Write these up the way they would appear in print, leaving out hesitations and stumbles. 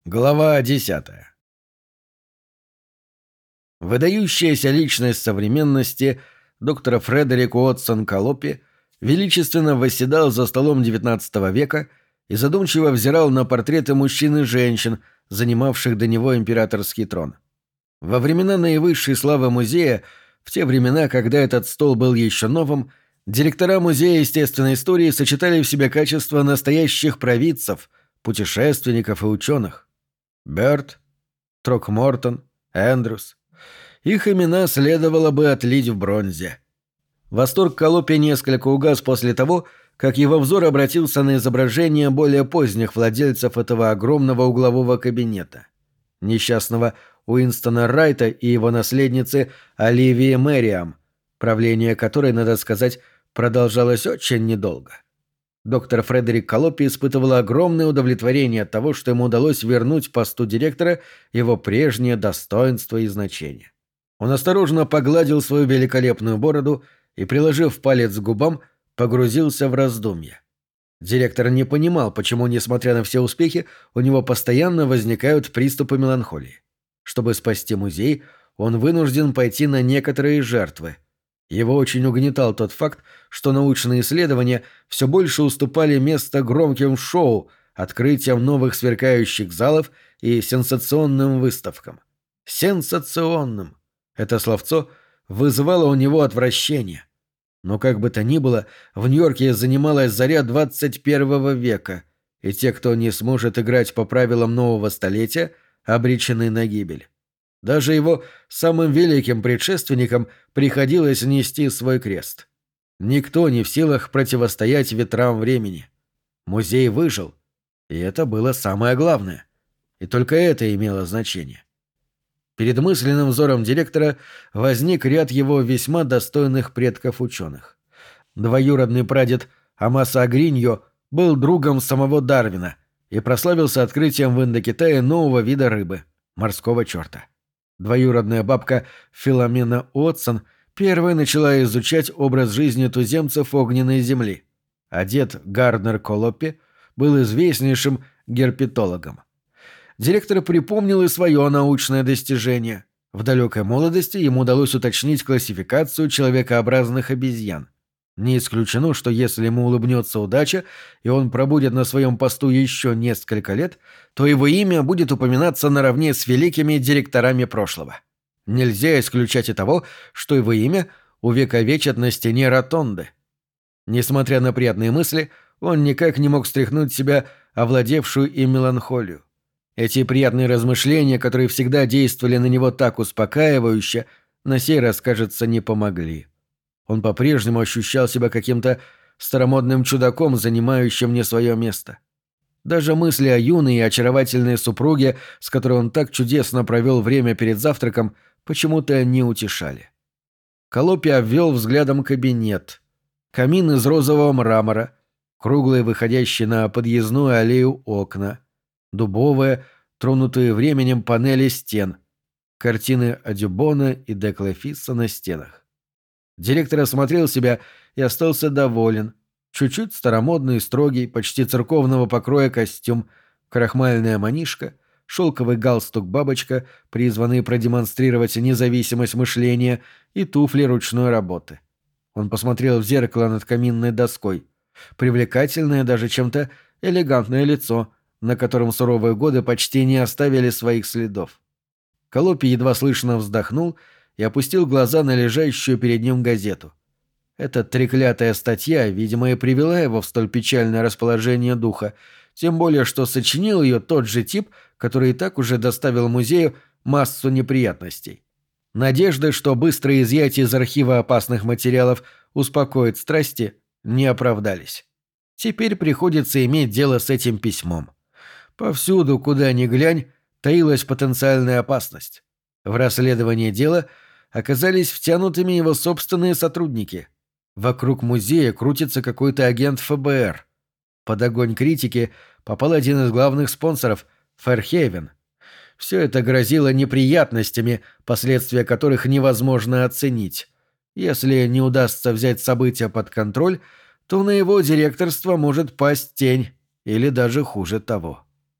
Глава 10. Выдающаяся личность современности доктор Фредерик Уотсон Колопи величественно восседал за столом XIX века и задумчиво взирал на портреты мужчин и женщин, занимавших до него императорский трон. Во времена наивысшей славы музея, в те времена, когда этот стол был еще новым, директора Музея естественной истории сочетали в себе качества настоящих провидцев, путешественников и ученых. Бёрд, Трокмортон, Эндрюс. Их имена следовало бы отлить в бронзе. Восторг Колопи несколько угас после того, как его взор обратился на изображения более поздних владельцев этого огромного углового кабинета. Несчастного Уинстона Райта и его наследницы Оливии Мэриам, правление которой, надо сказать, продолжалось очень недолго. Доктор Фредерик Колопи испытывал огромное удовлетворение от того, что ему удалось вернуть посту директора его прежнее достоинство и значение. Он осторожно погладил свою великолепную бороду и, приложив палец к губам, погрузился в раздумья. Директор не понимал, почему, несмотря на все успехи, у него постоянно возникают приступы меланхолии. Чтобы спасти музей, он вынужден пойти на некоторые жертвы. Его очень угнетал тот факт, что научные исследования все больше уступали место громким шоу, открытиям новых сверкающих залов и сенсационным выставкам. Сенсационным! Это словцо вызывало у него отвращение. Но как бы то ни было, в Нью-Йорке занималась заря 21 века, и те, кто не сможет играть по правилам нового столетия, обречены на гибель. Даже его самым великим предшественникам приходилось нести свой крест. Никто не в силах противостоять ветрам времени. Музей выжил, и это было самое главное. И только это имело значение. Перед мысленным взором директора возник ряд его весьма достойных предков ученых. Двоюродный прадед Амаса Агриньо был другом самого Дарвина и прославился открытием в Индокитае нового вида рыбы – морского черта. Двоюродная бабка Филомена Уотсон первой начала изучать образ жизни туземцев огненной земли, а дед Гарднер Колопи был известнейшим герпетологом. Директор припомнил и свое научное достижение. В далекой молодости ему удалось уточнить классификацию человекообразных обезьян. Не исключено, что если ему улыбнется удача, и он пробудет на своем посту еще несколько лет, то его имя будет упоминаться наравне с великими директорами прошлого. Нельзя исключать и того, что его имя увековечат на стене ротонды. Несмотря на приятные мысли, он никак не мог стряхнуть с себя овладевшую им меланхолию. Эти приятные размышления, которые всегда действовали на него так успокаивающе, на сей раз, кажется, не помогли. Он по-прежнему ощущал себя каким-то старомодным чудаком, занимающим не свое место. Даже мысли о юной и очаровательной супруге, с которой он так чудесно провел время перед завтраком, почему-то не утешали. Колопи обвел взглядом кабинет. Камин из розового мрамора, круглые, выходящие на подъездную аллею окна, дубовые, тронутые временем панели стен, картины Адюбона и де Клефиса на стенах. Директор осмотрел себя и остался доволен. Чуть-чуть старомодный, строгий, почти церковного покроя костюм, крахмальная манишка, шелковый галстук-бабочка, призванный продемонстрировать независимость мышления, и туфли ручной работы. Он посмотрел в зеркало над каминной доской. Привлекательное, даже чем-то элегантное лицо, на котором суровые годы почти не оставили своих следов. Колопи едва слышно вздохнул и опустил глаза на лежащую перед ним газету. Эта треклятая статья, видимо, и привела его в столь печальное расположение духа, тем более что сочинил ее тот же тип, который и так уже доставил музею массу неприятностей. Надежды, что быстрое изъятие из архива опасных материалов успокоит страсти, не оправдались. Теперь приходится иметь дело с этим письмом. Повсюду, куда ни глянь, таилась потенциальная опасность. В расследование дела оказались втянутыми его собственные сотрудники. Вокруг музея крутится какой-то агент ФБР. Под огонь критики попал один из главных спонсоров – Фэрхейвен. Все это грозило неприятностями, последствия которых невозможно оценить. Если не удастся взять события под контроль, то на его директорство может пасть тень, или даже хуже того.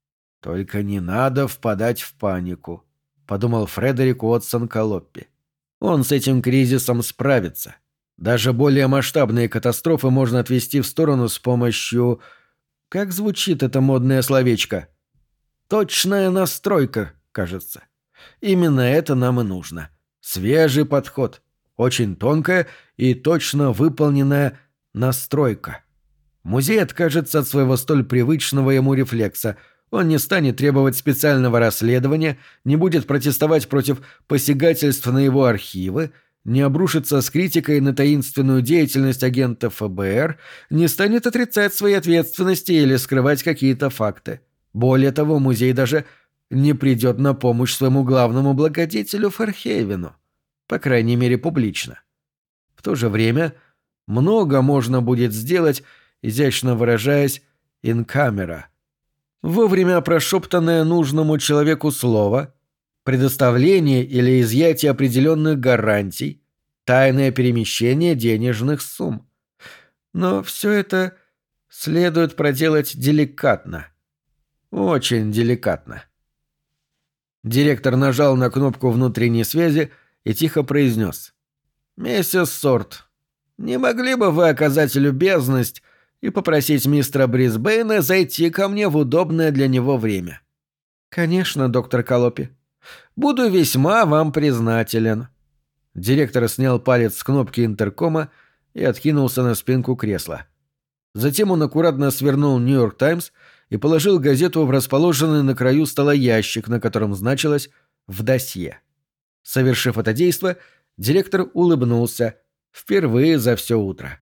«Только не надо впадать в панику», — подумал Фредерик Уотсон Колоппи. «Он с этим кризисом справится. Даже более масштабные катастрофы можно отвести в сторону с помощью... Как звучит это модное словечко? Точная настройка, кажется. Именно это нам и нужно. Свежий подход. Очень тонкая и точно выполненная настройка. Музей откажется от своего столь привычного ему рефлекса. Он не станет требовать специального расследования, не будет протестовать против посягательств на его архивы, не обрушится с критикой на таинственную деятельность агентов ФБР, не станет отрицать свои ответственности или скрывать какие-то факты. Более того, музей даже не придет на помощь своему главному благодетелю Фархейвену. По крайней мере, публично. В то же время много можно будет сделать, изящно выражаясь, in camera. Вовремя прошептанное нужному человеку слово, предоставление или изъятие определенных гарантий, тайное перемещение денежных сумм. Но все это следует проделать деликатно. Очень деликатно. Директор нажал на кнопку внутренней связи и тихо произнес: «Миссис Сорт, не могли бы вы оказать любезность и попросить мистера Брисбейна зайти ко мне в удобное для него время?» «Конечно, доктор Колоппи. Буду весьма вам признателен». Директор снял палец с кнопки интеркома и откинулся на спинку кресла. Затем он аккуратно свернул «Нью-Йорк Таймс» и положил газету в расположенный на краю стола ящик, на котором значилось «В досье». Совершив это действо, директор улыбнулся впервые за все утро.